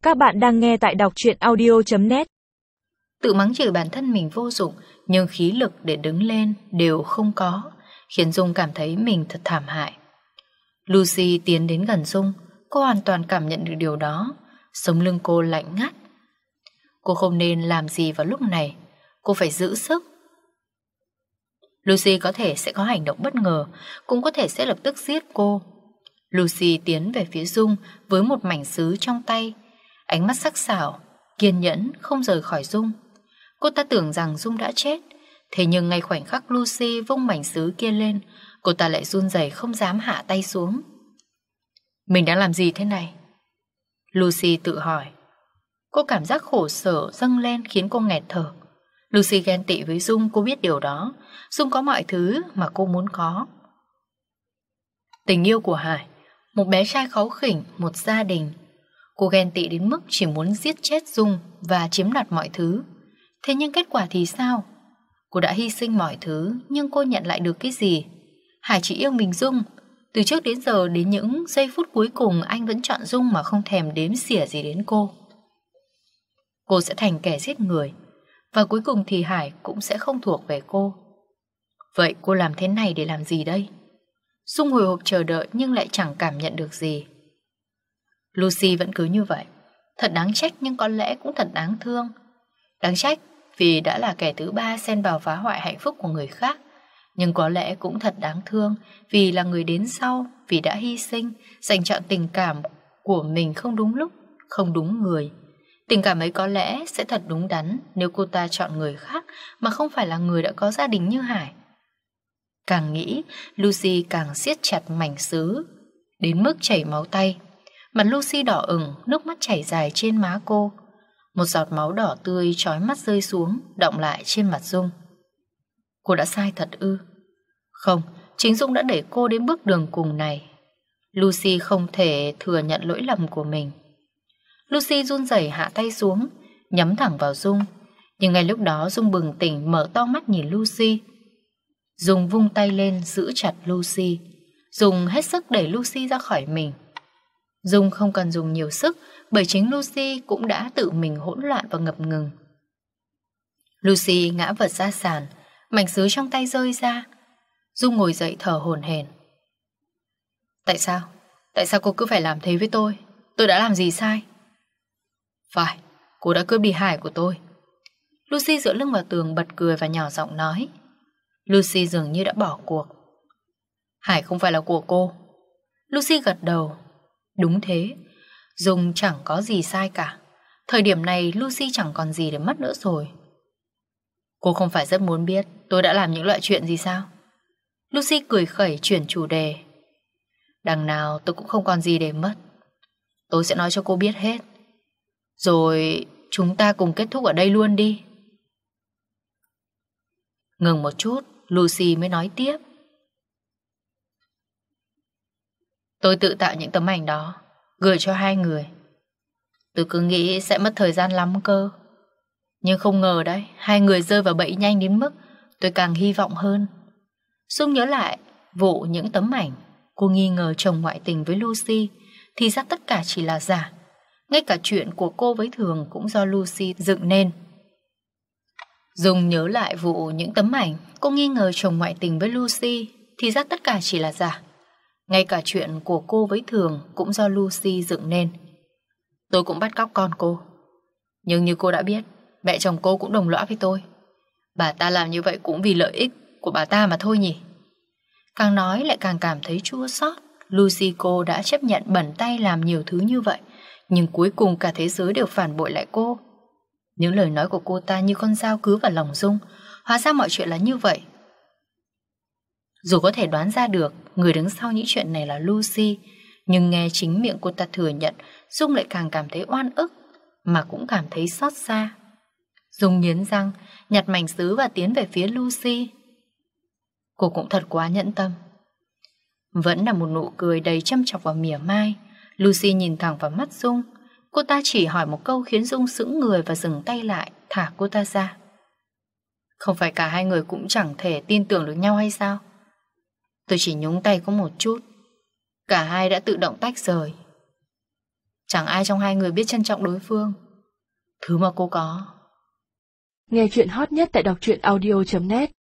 Các bạn đang nghe tại đọc truyện audio.net. Tự mắng chửi bản thân mình vô dụng, nhưng khí lực để đứng lên đều không có, khiến Dung cảm thấy mình thật thảm hại. Lucy tiến đến gần Dung, cô hoàn toàn cảm nhận được điều đó. Sống lưng cô lạnh ngắt. Cô không nên làm gì vào lúc này, cô phải giữ sức. Lucy có thể sẽ có hành động bất ngờ, cũng có thể sẽ lập tức giết cô. Lucy tiến về phía Dung với một mảnh sứ trong tay, ánh mắt sắc sảo, kiên nhẫn không rời khỏi Dung. Cô ta tưởng rằng Dung đã chết, thế nhưng ngay khoảnh khắc Lucy vung mảnh sứ kia lên, cô ta lại run rẩy không dám hạ tay xuống. Mình đang làm gì thế này? Lucy tự hỏi. Cô cảm giác khổ sở dâng lên khiến cô nghẹt thở. Lucy ghen tị với Dung, cô biết điều đó. Dung có mọi thứ mà cô muốn có. Tình yêu của Hải, một bé trai kháu khỉnh, một gia đình. Cô ghen tị đến mức chỉ muốn giết chết Dung và chiếm đoạt mọi thứ. Thế nhưng kết quả thì sao? Cô đã hy sinh mọi thứ, nhưng cô nhận lại được cái gì? Hải chỉ yêu mình Dung. Từ trước đến giờ, đến những giây phút cuối cùng, anh vẫn chọn Dung mà không thèm đếm xỉa gì đến cô. Cô sẽ thành kẻ giết người, và cuối cùng thì Hải cũng sẽ không thuộc về cô. Vậy cô làm thế này để làm gì đây? Dung hồi hộp chờ đợi nhưng lại chẳng cảm nhận được gì. Lucy vẫn cứ như vậy. Thật đáng trách nhưng có lẽ cũng thật đáng thương. Đáng trách vì đã là kẻ thứ ba xen vào phá hoại hạnh phúc của người khác. Nhưng có lẽ cũng thật đáng thương vì là người đến sau, vì đã hy sinh, dành trọn tình cảm của mình không đúng lúc, không đúng người. Tình cảm ấy có lẽ sẽ thật đúng đắn nếu cô ta chọn người khác mà không phải là người đã có gia đình như Hải. Càng nghĩ, Lucy càng siết chặt mảnh sứ, đến mức chảy máu tay. Mặt Lucy đỏ ửng, nước mắt chảy dài trên má cô. Một giọt máu đỏ tươi chói mắt rơi xuống, đọng lại trên mặt Dung. Cô đã sai thật ư? Không, chính Dung đã đẩy cô đến bước đường cùng này. Lucy không thể thừa nhận lỗi lầm của mình. Lucy run rẩy hạ tay xuống, nhắm thẳng vào Dung. Nhưng ngay lúc đó Dung bừng tỉnh, mở to mắt nhìn Lucy. Dung vung tay lên giữ chặt Lucy, dùng hết sức đẩy Lucy ra khỏi mình. Dung không cần dùng nhiều sức, bởi chính Lucy cũng đã tự mình hỗn loạn và ngập ngừng. Lucy ngã vật ra sàn, mảnh sứ trong tay rơi ra. Dung ngồi dậy thở hổn hển. Tại sao? Tại sao cô cứ phải làm thế với tôi? Tôi đã làm gì sai? Phải, cô đã cướp đi Hải của tôi. Lucy dựa lưng vào tường bật cười và nhỏ giọng nói. Lucy dường như đã bỏ cuộc. Hải không phải là của cô. Lucy gật đầu. Đúng thế, Dung chẳng có gì sai cả. Thời điểm này Lucy chẳng còn gì để mất nữa rồi. Cô không phải rất muốn biết tôi đã làm những loại chuyện gì sao? Lucy cười khẩy chuyển chủ đề. Đằng nào tôi cũng không còn gì để mất. Tôi sẽ nói cho cô biết hết. Rồi chúng ta cùng kết thúc ở đây luôn đi. Ngừng một chút, Lucy mới nói tiếp. Tôi tự tạo những tấm ảnh đó, gửi cho hai người. Tôi cứ nghĩ sẽ mất thời gian lắm cơ. Nhưng không ngờ đấy, hai người rơi vào bẫy nhanh đến mức tôi càng hy vọng hơn. Dung nhớ lại vụ những tấm ảnh. Cô nghi ngờ chồng ngoại tình với Lucy, thì ra tất cả chỉ là giả. Ngay cả chuyện của cô với Thường cũng do Lucy dựng nên. Dung nhớ lại vụ những tấm ảnh. Cô nghi ngờ chồng ngoại tình với Lucy, thì ra tất cả chỉ là giả. Ngay cả chuyện của cô với Thường cũng do Lucy dựng nên. Tôi cũng bắt cóc con cô. Nhưng như cô đã biết, mẹ chồng cô cũng đồng lõa với tôi. Bà ta làm như vậy cũng vì lợi ích của bà ta mà thôi nhỉ. Càng nói lại càng cảm thấy chua xót. Lucy cô đã chấp nhận bẩn tay làm nhiều thứ như vậy, nhưng cuối cùng cả thế giới đều phản bội lại cô. Những lời nói của cô ta như con dao cứ vào lòng Dung. Hóa ra mọi chuyện là như vậy. Dù có thể đoán ra được người đứng sau những chuyện này là Lucy, nhưng nghe chính miệng cô ta thừa nhận, Dung lại càng cảm thấy oan ức, mà cũng cảm thấy xót xa. Dung nghiến răng, nhặt mảnh sứ và tiến về phía Lucy. Cô cũng thật quá nhẫn tâm. Vẫn là một nụ cười đầy châm chọc và mỉa mai. Lucy nhìn thẳng vào mắt Dung. Cô ta chỉ hỏi một câu khiến Dung sững người và dừng tay lại, thả cô ta ra. Không phải cả hai người cũng chẳng thể tin tưởng được nhau hay sao? Tôi chỉ nhúng tay có một chút. Cả hai đã tự động tách rời. Chẳng ai trong hai người biết trân trọng đối phương. Thứ mà cô có. Nghe chuyện hot nhất tại đọc truyện audio.net